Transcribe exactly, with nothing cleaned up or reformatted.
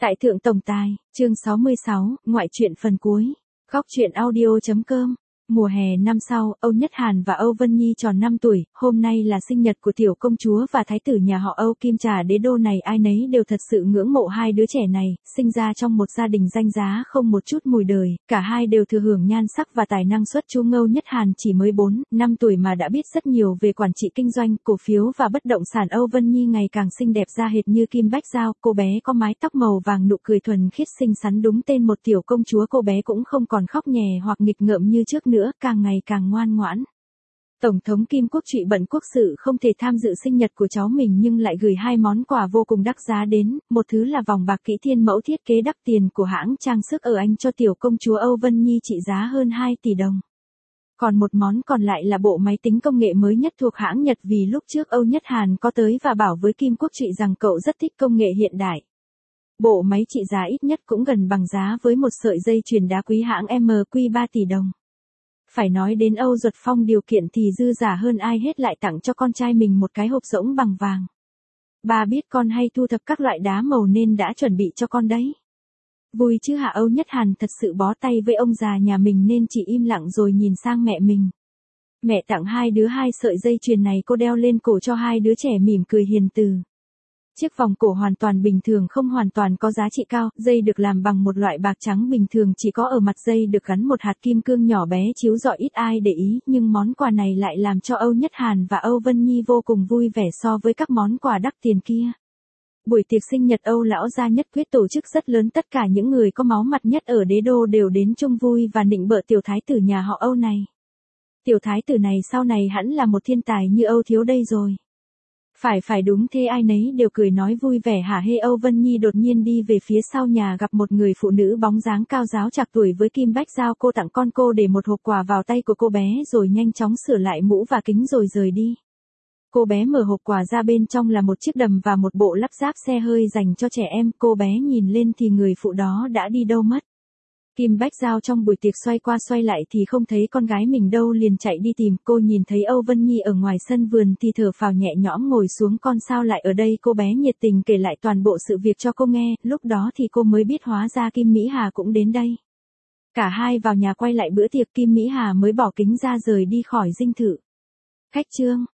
Tại Thượng Tổng Tài, chương sáu mươi sáu, ngoại truyện phần cuối. Góc truyện audio chấm com. Mùa hè năm sau, Âu Nhất Hàn và Âu Vân Nhi tròn năm tuổi, hôm nay là sinh nhật của tiểu công chúa và thái tử nhà họ Âu Kim Trà đế đô này, ai nấy đều thật sự ngưỡng mộ hai đứa trẻ này, sinh ra trong một gia đình danh giá không một chút mùi đời, cả hai đều thừa hưởng nhan sắc và tài năng xuất chúng. Âu Nhất Hàn chỉ mới bốn, năm tuổi mà đã biết rất nhiều về quản trị kinh doanh, cổ phiếu và bất động sản. Âu Vân Nhi ngày càng xinh đẹp da hệt như kim bách dao, cô bé có mái tóc màu vàng, nụ cười thuần khiết xinh xắn đúng tên một tiểu công chúa. Cô bé cũng không còn khóc nhè hoặc nghịch ngợm như trước nữa, càng ngày càng ngoan ngoãn. Tổng thống Kim Quốc Trụy bận quốc sự không thể tham dự sinh nhật của cháu mình nhưng lại gửi hai món quà vô cùng đắt giá đến, một thứ là vòng bạc kỹ thiên mẫu thiết kế đắt tiền của hãng trang sức ở Anh cho tiểu công chúa Âu Vân Nhi trị giá hơn hai tỷ đồng. Còn một món còn lại là bộ máy tính công nghệ mới nhất thuộc hãng Nhật, vì lúc trước Âu Nhất Hàn có tới và bảo với Kim Quốc Trụy rằng cậu rất thích công nghệ hiện đại. Bộ máy trị giá ít nhất cũng gần bằng giá với một sợi dây chuyền đá quý hãng em quy ba tỷ đồng. Phải nói đến Âu Duật Phong điều kiện thì dư giả hơn ai hết, lại tặng cho con trai mình một cái hộp rỗng bằng vàng. Ba biết con hay thu thập các loại đá màu nên đã chuẩn bị cho con đấy. Vui chứ hả? Âu Nhất Hàn thật sự bó tay với ông già nhà mình nên chỉ im lặng rồi nhìn sang mẹ mình. Mẹ tặng hai đứa hai sợi dây chuyền này, cô đeo lên cổ cho hai đứa trẻ mỉm cười hiền từ. Chiếc vòng cổ hoàn toàn bình thường, không hoàn toàn có giá trị cao, dây được làm bằng một loại bạc trắng bình thường, chỉ có ở mặt dây được gắn một hạt kim cương nhỏ bé chiếu rọi, ít ai để ý, nhưng món quà này lại làm cho Âu Nhất Hàn và Âu Vân Nhi vô cùng vui vẻ so với các món quà đắt tiền kia. Buổi tiệc sinh nhật Âu lão gia nhất quyết tổ chức rất lớn, tất cả những người có máu mặt nhất ở đế đô đều đến chung vui và nịnh bợ tiểu thái tử nhà họ Âu này. Tiểu thái tử này sau này hẳn là một thiên tài như Âu thiếu đây rồi. Phải phải đúng thế, ai nấy đều cười nói vui vẻ hả hê. Âu Vân Nhi đột nhiên đi về phía sau nhà, gặp một người phụ nữ bóng dáng cao ráo trạc tuổi với kim bách dao. Cô tặng con cô để một hộp quà vào tay của cô bé rồi nhanh chóng sửa lại mũ và kính rồi rời đi. Cô bé mở hộp quà ra, bên trong là một chiếc đầm và một bộ lắp ráp xe hơi dành cho trẻ em. Cô bé nhìn lên thì người phụ đó đã đi đâu mất. Kim bách dao trong buổi tiệc xoay qua xoay lại thì không thấy con gái mình đâu, liền chạy đi tìm. Cô nhìn thấy Âu Vân Nhi ở ngoài sân vườn thì thở phào nhẹ nhõm ngồi xuống. Con sao lại ở đây? Cô bé nhiệt tình kể lại toàn bộ sự việc cho cô nghe, lúc đó thì cô mới biết hóa ra Kim Mỹ Hà cũng đến đây. Cả hai vào nhà quay lại bữa tiệc, Kim Mỹ Hà mới bỏ kính ra rời đi khỏi dinh thự. Khách trương,